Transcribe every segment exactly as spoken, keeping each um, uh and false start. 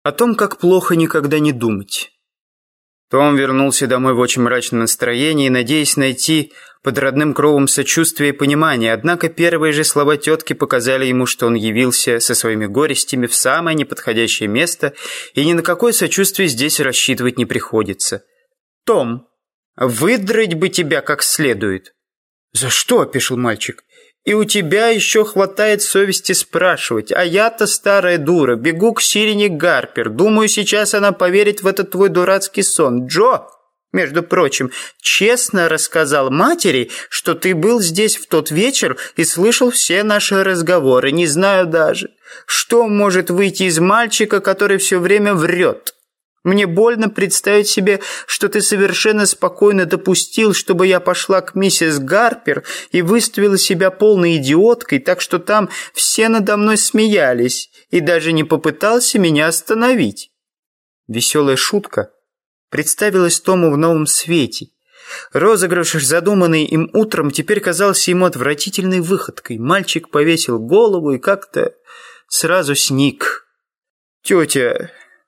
О том, как плохо никогда не думать. Том вернулся домой в очень мрачном настроении, надеясь найти под родным кровом сочувствие и понимание. Однако первые же слова тетки показали ему, что он явился со своими горестями в самое неподходящее место, и ни на какое сочувствие здесь рассчитывать не приходится. «Том, выдрать бы тебя как следует». «За что?» – опешил мальчик. «И у тебя еще хватает совести спрашивать. А я-то старая дура, бегу к Сирене Гарпер. Думаю, сейчас она поверит в этот твой дурацкий сон. Джо, между прочим, честно рассказал матери, что ты был здесь в тот вечер и слышал все наши разговоры. Не знаю даже, что может выйти из мальчика, который все время врет. Мне больно представить себе, что ты совершенно спокойно допустил, чтобы я пошла к миссис Гарпер и выставила себя полной идиоткой, так что там все надо мной смеялись и даже не попытался меня остановить». Веселая шутка представилась Тому в новом свете. Розыгрыш, задуманный им утром, теперь казался ему отвратительной выходкой. Мальчик повесил голову и как-то сразу сник. «Тетя...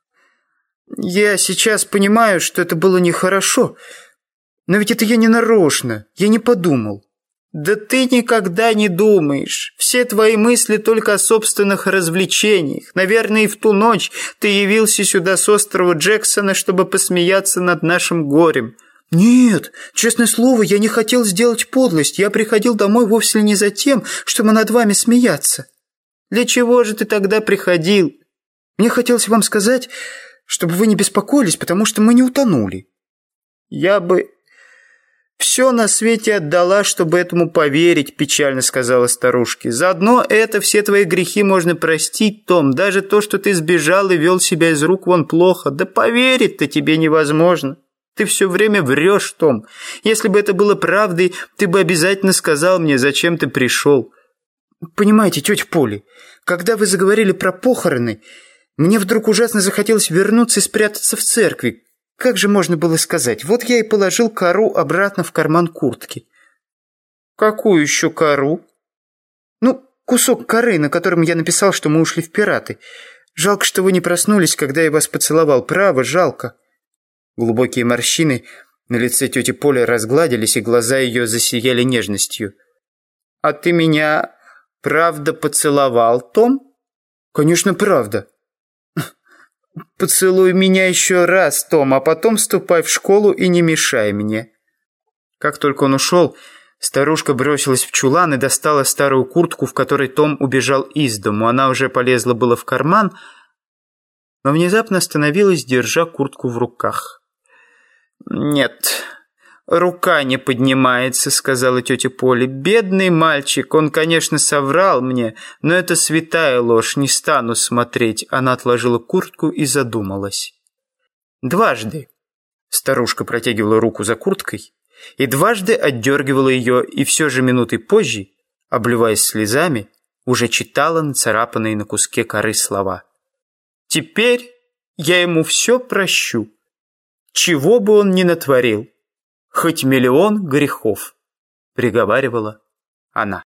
я сейчас понимаю, что это было нехорошо, но ведь это я не нарочно, я не подумал». «Да ты никогда не думаешь. Все твои мысли только о собственных развлечениях. Наверное, и в ту ночь ты явился сюда с острова Джексона, чтобы посмеяться над нашим горем». «Нет, честное слово, я не хотел сделать подлость. Я приходил домой вовсе не за тем, чтобы над вами смеяться». «Для чего же ты тогда приходил?» «Мне хотелось вам сказать, чтобы вы не беспокоились, потому что мы не утонули». «Я бы все на свете отдала, чтобы этому поверить», – печально сказала старушка. «Заодно это все твои грехи можно простить, Том. Даже то, что ты сбежал и вел себя из рук вон плохо. Да поверить-то тебе невозможно. Ты все время врешь, Том. Если бы это было правдой, ты бы обязательно сказал мне, зачем ты пришел». «Понимаете, тетя Поли, когда вы заговорили про похороны, мне вдруг ужасно захотелось вернуться и спрятаться в церкви. Как же можно было сказать? Вот я и положил кору обратно в карман куртки». «Какую еще кору?» «Ну, кусок коры, на котором я написал, что мы ушли в пираты. Жалко, что вы не проснулись, когда я вас поцеловал. Право, жалко». Глубокие морщины на лице тети Поли разгладились, и глаза ее засияли нежностью. «А ты меня правда поцеловал, Том?» «Конечно, правда». «Поцелуй меня еще раз, Том, а потом ступай в школу и не мешай мне». Как только он ушел, старушка бросилась в чулан и достала старую куртку, в которой Том убежал из дому. Она уже полезла было в карман, но внезапно остановилась, держа куртку в руках. «Нет, рука не поднимается», — сказала тетя Поли. «Бедный мальчик, он, конечно, соврал мне, но это святая ложь, не стану смотреть». Она отложила куртку и задумалась. Дважды старушка протягивала руку за курткой и дважды отдергивала ее, и все же минутой позже, обливаясь слезами, уже читала нацарапанные на куске коры слова. «Теперь я ему все прощу, чего бы он ни натворил. Хоть миллион грехов», — приговаривала она.